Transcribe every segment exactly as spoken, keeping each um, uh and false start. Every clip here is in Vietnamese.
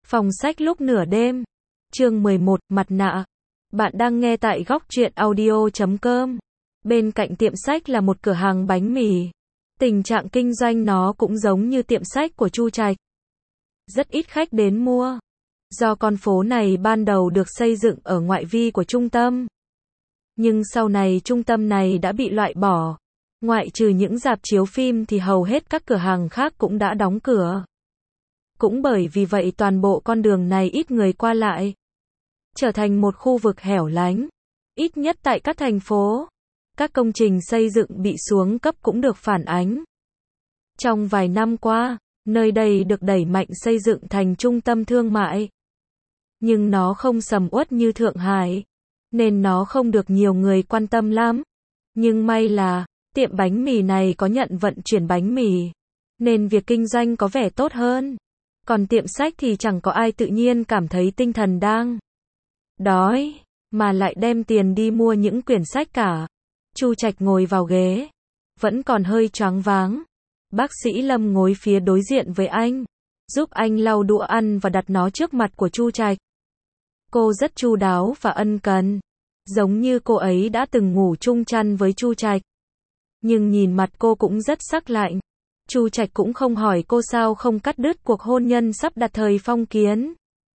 Phòng sách lúc nửa đêm. Chương mười một, mặt nạ. Bạn đang nghe tại góc truyện audio chấm com. Bên cạnh tiệm sách là một cửa hàng bánh mì. Tình trạng kinh doanh nó cũng giống như tiệm sách của Chu Trạch. Rất ít khách đến mua. Do con phố này ban đầu được xây dựng ở ngoại vi của trung tâm. Nhưng sau này trung tâm này đã bị loại bỏ. Ngoại trừ những rạp chiếu phim thì hầu hết các cửa hàng khác cũng đã đóng cửa. Cũng bởi vì vậy toàn bộ con đường này ít người qua lại. Trở thành một khu vực hẻo lánh. Ít nhất tại các thành phố. Các công trình xây dựng bị xuống cấp cũng được phản ánh. Trong vài năm qua, nơi đây được đẩy mạnh xây dựng thành trung tâm thương mại. Nhưng nó không sầm uất như Thượng Hải. Nên nó không được nhiều người quan tâm lắm. Nhưng may là, tiệm bánh mì này có nhận vận chuyển bánh mì. Nên việc kinh doanh có vẻ tốt hơn. Còn tiệm sách thì chẳng có ai tự nhiên cảm thấy tinh thần đang đói, mà lại đem tiền đi mua những quyển sách cả. Chu Trạch ngồi vào ghế, vẫn còn hơi choáng váng. Bác sĩ Lâm ngồi phía đối diện với anh, giúp anh lau đũa ăn và đặt nó trước mặt của Chu Trạch. Cô rất chu đáo và ân cần, giống như cô ấy đã từng ngủ chung chăn với Chu Trạch. Nhưng nhìn mặt cô cũng rất sắc lạnh. Chu Trạch cũng không hỏi cô sao không cắt đứt cuộc hôn nhân sắp đặt thời phong kiến.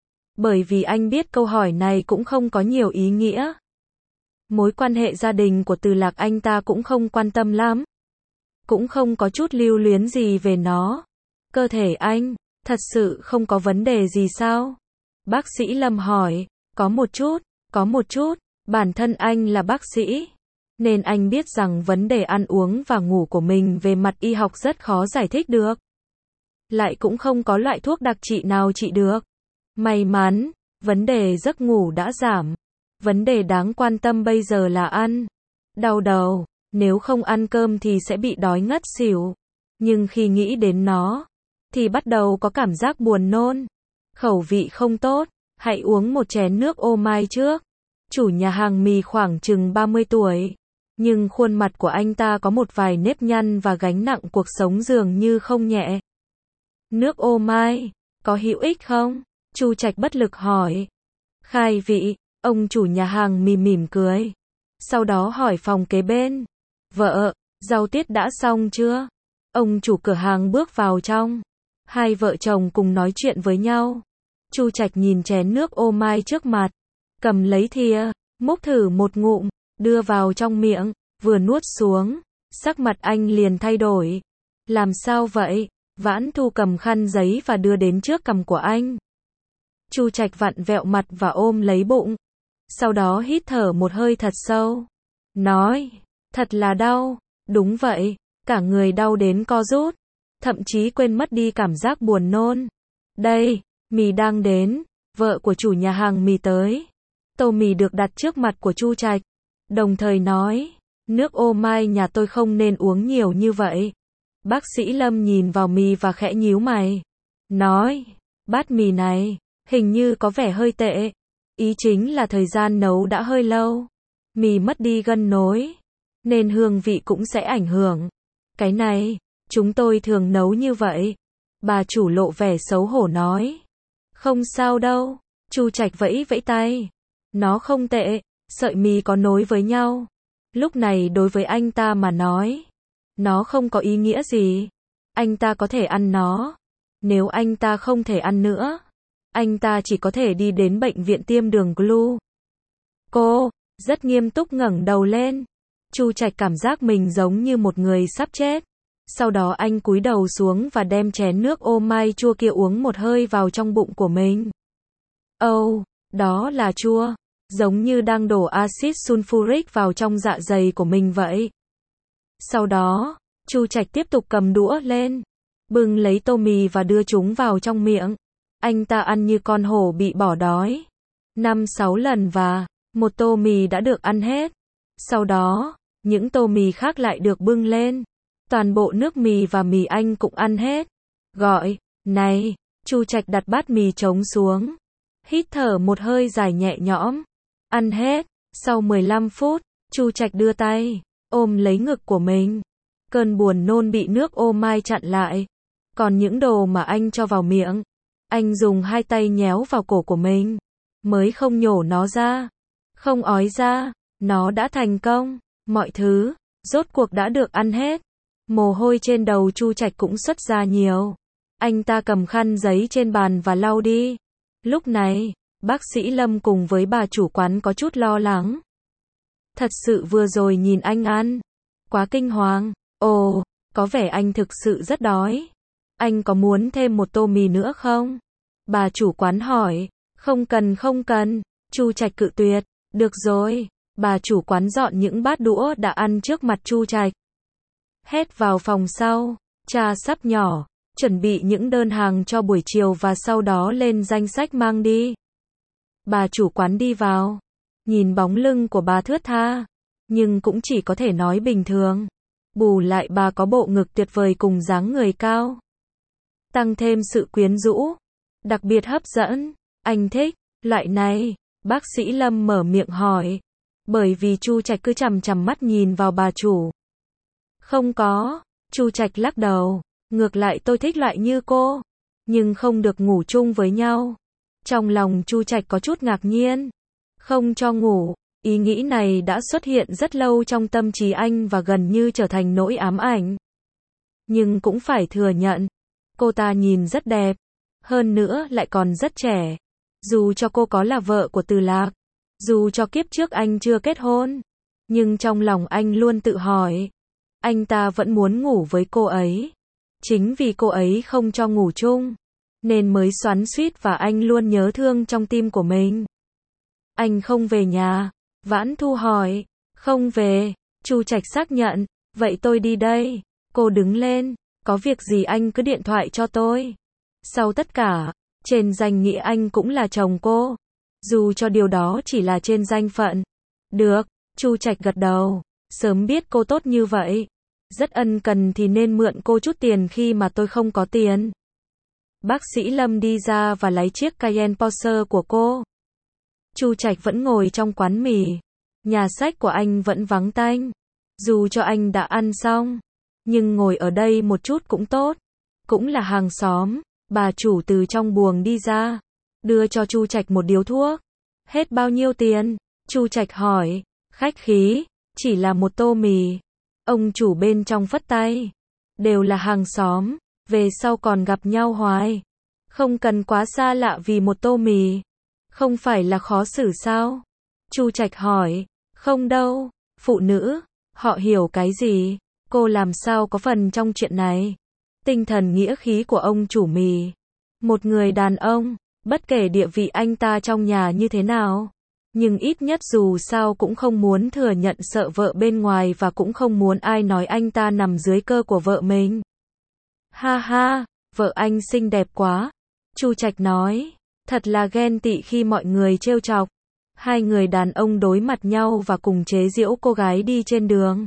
Bởi vì anh biết câu hỏi này cũng không có nhiều ý nghĩa. Mối quan hệ gia đình của Từ Lạc anh ta cũng không quan tâm lắm. Cũng không có chút lưu luyến gì về nó. Cơ thể anh, thật sự không có vấn đề gì sao? Bác sĩ Lâm hỏi, có một chút, có một chút, bản thân anh là bác sĩ. Nên anh biết rằng vấn đề ăn uống và ngủ của mình về mặt y học rất khó giải thích được. Lại cũng không có loại thuốc đặc trị nào trị được. May mắn, vấn đề giấc ngủ đã giảm. Vấn đề đáng quan tâm bây giờ là ăn. Đau đầu, nếu không ăn cơm thì sẽ bị đói ngất xỉu. Nhưng khi nghĩ đến nó, thì bắt đầu có cảm giác buồn nôn. Khẩu vị không tốt, hãy uống một chén nước ô mai trước. Chủ nhà hàng mì khoảng chừng ba mươi tuổi. Nhưng khuôn mặt của anh ta có một vài nếp nhăn và gánh nặng cuộc sống dường như không nhẹ. Nước ô mai, có hữu ích không? Chu Trạch bất lực hỏi. Khai vị, ông chủ nhà hàng mỉm mỉm cười. Sau đó hỏi phòng kế bên. Vợ, rau tiết đã xong chưa? Ông chủ cửa hàng bước vào trong. Hai vợ chồng cùng nói chuyện với nhau. Chu Trạch nhìn chén nước ô mai trước mặt. Cầm lấy thìa, múc thử một ngụm, đưa vào trong miệng, vừa nuốt xuống. Sắc mặt anh liền thay đổi. Làm sao vậy? Vãn Thu cầm khăn giấy và đưa đến trước cằm của anh. Chu Trạch vặn vẹo mặt và ôm lấy bụng. Sau đó hít thở một hơi thật sâu. Nói, thật là đau. Đúng vậy, cả người đau đến co rút. Thậm chí quên mất đi cảm giác buồn nôn. Đây, mì đang đến. Vợ của chủ nhà hàng mì tới. Tô mì được đặt trước mặt của Chu Trạch. Đồng thời nói, nước ô mai nhà tôi không nên uống nhiều như vậy. Bác sĩ Lâm nhìn vào mì và khẽ nhíu mày. Nói, bát mì này, hình như có vẻ hơi tệ. Ý chính là thời gian nấu đã hơi lâu. Mì mất đi gân nối. Nên hương vị cũng sẽ ảnh hưởng. Cái này, chúng tôi thường nấu như vậy. Bà chủ lộ vẻ xấu hổ nói. Không sao đâu. Chu Trạch vẫy vẫy tay. Nó không tệ. Sợi mì có nối với nhau. Lúc này đối với anh ta mà nói. Nó không có ý nghĩa gì. Anh ta có thể ăn nó. Nếu anh ta không thể ăn nữa. Anh ta chỉ có thể đi đến bệnh viện tiêm đường glu. Cô, rất nghiêm túc ngẩng đầu lên. Chu Trạch cảm giác mình giống như một người sắp chết. Sau đó anh cúi đầu xuống và đem chén nước ô mai chua kia uống một hơi vào trong bụng của mình. Âu, oh, đó là chua. Giống như đang đổ axit sulfuric vào trong dạ dày của mình vậy. Sau đó, Chu Trạch tiếp tục cầm đũa lên. Bưng lấy tô mì và đưa chúng vào trong miệng. Anh ta ăn như con hổ bị bỏ đói. Năm sáu lần và một tô mì đã được ăn hết. Sau đó, những tô mì khác lại được bưng lên. Toàn bộ nước mì và mì anh cũng ăn hết. Gọi, này, Chu Trạch đặt bát mì trống xuống. Hít thở một hơi dài nhẹ nhõm. Ăn hết. Sau mười lăm phút, Chu Trạch đưa tay, ôm lấy ngực của mình. Cơn buồn nôn bị nước ô mai chặn lại. Còn những đồ mà anh cho vào miệng, Anh dùng hai tay nhéo vào cổ của mình, mới không nhổ nó ra, không ói ra, nó đã thành công, mọi thứ, rốt cuộc đã được ăn hết. Mồ hôi trên đầu Chu Trạch cũng xuất ra nhiều. Anh ta cầm khăn giấy trên bàn và lau đi. Lúc này, bác sĩ Lâm cùng với bà chủ quán có chút lo lắng. Thật sự vừa rồi nhìn anh ăn, quá kinh hoàng. Ồ, có vẻ anh thực sự rất đói. Anh có muốn thêm một tô mì nữa không? Bà chủ quán hỏi. Không cần không cần. Chu Trạch cự tuyệt. Được rồi. Bà chủ quán dọn những bát đũa đã ăn trước mặt Chu Trạch. Hét vào phòng sau. Trà sắp nhỏ. Chuẩn bị những đơn hàng cho buổi chiều và sau đó lên danh sách mang đi. Bà chủ quán đi vào. Nhìn bóng lưng của bà thướt tha. Nhưng cũng chỉ có thể nói bình thường. Bù lại bà có bộ ngực tuyệt vời cùng dáng người cao. Tăng thêm sự quyến rũ. Đặc biệt hấp dẫn. Anh thích loại này. Bác sĩ Lâm mở miệng hỏi. Bởi vì Chu Trạch cứ chằm chằm mắt nhìn vào bà chủ. Không có. Chu Trạch lắc đầu. Ngược lại tôi thích loại như cô. Nhưng không được ngủ chung với nhau. Trong lòng Chu Trạch có chút ngạc nhiên. Không cho ngủ. Ý nghĩ này đã xuất hiện rất lâu trong tâm trí anh và gần như trở thành nỗi ám ảnh. Nhưng cũng phải thừa nhận. Cô ta nhìn rất đẹp. Hơn nữa lại còn rất trẻ. Dù cho cô có là vợ của Từ Lạc. Dù cho kiếp trước anh chưa kết hôn. Nhưng trong lòng anh luôn tự hỏi. Anh ta vẫn muốn ngủ với cô ấy. Chính vì cô ấy không cho ngủ chung. Nên mới xoắn xuýt và anh luôn nhớ thương trong tim của mình. Anh không về nhà. Vãn Thu hỏi. Không về. Chu Trạch xác nhận. Vậy tôi đi đây. Cô đứng lên. Có việc gì anh cứ điện thoại cho tôi. Sau tất cả, trên danh nghĩa anh cũng là chồng cô. Dù cho điều đó chỉ là trên danh phận. Được. Chu Trạch gật đầu. Sớm biết cô tốt như vậy. Rất ân cần thì nên mượn cô chút tiền khi mà tôi không có tiền. Bác sĩ Lâm đi ra và lấy chiếc Cayenne Porsche của cô. Chu Trạch vẫn ngồi trong quán mì. Nhà sách của anh vẫn vắng tanh. Dù cho anh đã ăn xong. Nhưng ngồi ở đây một chút cũng tốt. Cũng là hàng xóm. Bà chủ từ trong buồng đi ra. Đưa cho Chu Trạch một điếu thuốc. Hết bao nhiêu tiền? Chu Trạch hỏi. Khách khí. Chỉ là một tô mì. Ông chủ bên trong phất tay. Đều là hàng xóm. Về sau còn gặp nhau hoài. Không cần quá xa lạ vì một tô mì. Không phải là khó xử sao? Chu Trạch hỏi. Không đâu. Phụ nữ. Họ hiểu cái gì? Cô làm sao có phần trong chuyện này? Tinh thần nghĩa khí của ông chủ mì. Một người đàn ông. Bất kể địa vị anh ta trong nhà như thế nào. Nhưng ít nhất dù sao cũng không muốn thừa nhận sợ vợ bên ngoài và cũng không muốn ai nói anh ta nằm dưới cơ của vợ mình. Ha ha, vợ anh xinh đẹp quá. Chu Trạch nói. Thật là ghen tị khi mọi người trêu chọc. Hai người đàn ông đối mặt nhau và cùng chế giễu cô gái đi trên đường.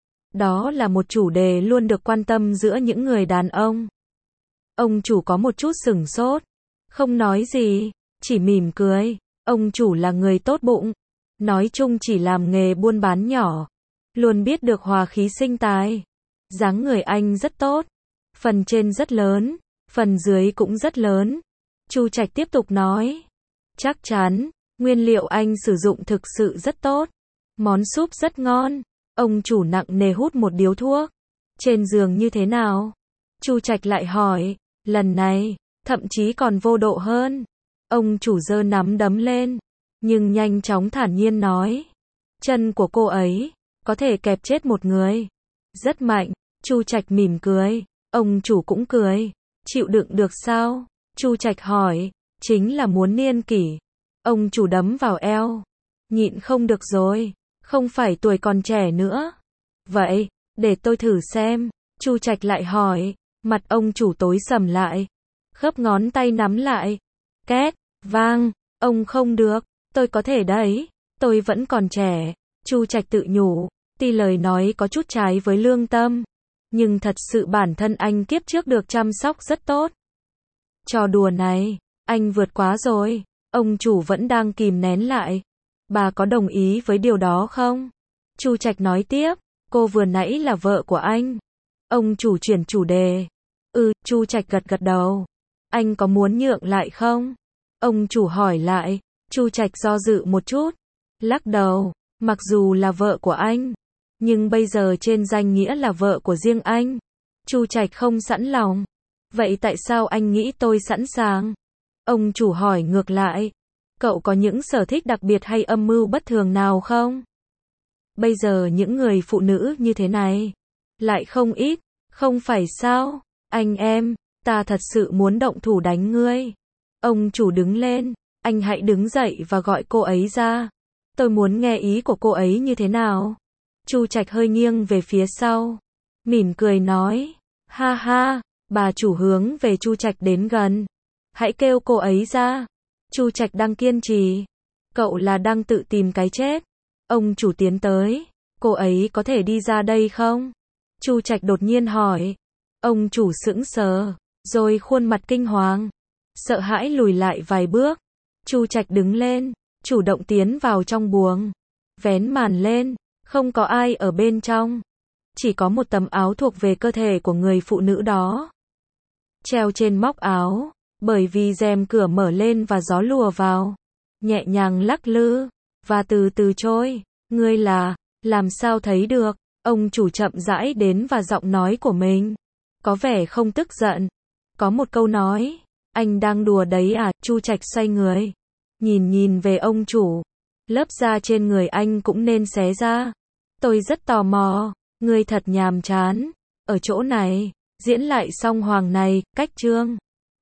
Đó là một chủ đề luôn được quan tâm giữa những người đàn ông. Ông chủ có một chút sửng sốt. Không nói gì, chỉ mỉm cười. Ông chủ là người tốt bụng. Nói chung chỉ làm nghề buôn bán nhỏ. Luôn biết được hòa khí sinh tài. Dáng người anh rất tốt. Phần trên rất lớn. Phần dưới cũng rất lớn. Chu Trạch tiếp tục nói. Chắc chắn, nguyên liệu anh sử dụng thực sự rất tốt. Món súp rất ngon. Ông chủ nặng nề hút một điếu thuốc. Trên giường như thế nào? Chu Trạch lại hỏi. Lần này, thậm chí còn vô độ hơn. Ông chủ giơ nắm đấm lên. Nhưng nhanh chóng thản nhiên nói. Chân của cô ấy, có thể kẹp chết một người. Rất mạnh. Chu Trạch mỉm cười. Ông chủ cũng cười. Chịu đựng được sao? Chu Trạch hỏi. Chính là muốn niên kỷ. Ông chủ đấm vào eo. Nhịn không được rồi. Không phải tuổi còn trẻ nữa. Vậy, để tôi thử xem. Chu Trạch lại hỏi. Mặt ông chủ tối sầm lại. Khớp ngón tay nắm lại. Két, vang. Ông không được. Tôi có thể đấy. Tôi vẫn còn trẻ. Chu Trạch tự nhủ. Tuy lời nói có chút trái với lương tâm. Nhưng thật sự bản thân anh kiếp trước được chăm sóc rất tốt. Trò đùa này, anh vượt quá rồi. Ông chủ vẫn đang kìm nén lại. Bà có đồng ý với điều đó không? Chu Trạch nói tiếp. Cô vừa nãy là vợ của anh. Ông chủ chuyển chủ đề. Ừ, Chu Trạch gật gật đầu. Anh có muốn nhượng lại không? Ông chủ hỏi lại. Chu Trạch do dự một chút, lắc đầu, mặc dù là vợ của anh, nhưng bây giờ trên danh nghĩa là vợ của riêng anh. Chu Trạch không sẵn lòng. Vậy tại sao anh nghĩ tôi sẵn sàng? Ông chủ hỏi ngược lại. Cậu có những sở thích đặc biệt hay âm mưu bất thường nào không? Bây giờ những người phụ nữ như thế này lại không ít, không phải sao? Anh em, ta thật sự muốn động thủ đánh ngươi. Ông chủ đứng lên, anh hãy đứng dậy và gọi cô ấy ra. Tôi muốn nghe ý của cô ấy như thế nào. Chu Trạch hơi nghiêng về phía sau, mỉm cười nói, ha ha, bà chủ hướng về Chu Trạch đến gần. Hãy kêu cô ấy ra. Chu Trạch đang kiên trì. Cậu là đang tự tìm cái chết. Ông chủ tiến tới. Cô ấy có thể đi ra đây không? Chu Trạch đột nhiên hỏi. Ông chủ sững sờ, rồi khuôn mặt kinh hoàng, sợ hãi lùi lại vài bước. Chu Trạch đứng lên, chủ động tiến vào trong buồng, vén màn lên, không có ai ở bên trong, chỉ có một tấm áo thuộc về cơ thể của người phụ nữ đó, treo trên móc áo, bởi vì rèm cửa mở lên và gió lùa vào, nhẹ nhàng lắc lư, và từ từ trôi. Ngươi là, làm sao thấy được? Ông chủ chậm rãi đến và giọng nói của mình có vẻ không tức giận. Có một câu nói, anh đang đùa đấy à? Chu Trạch xoay người, nhìn nhìn về ông chủ. Lớp da trên người anh cũng nên xé ra. Tôi rất tò mò, ngươi thật nhàm chán. Ở chỗ này, diễn lại xong hoàng này, cách chương.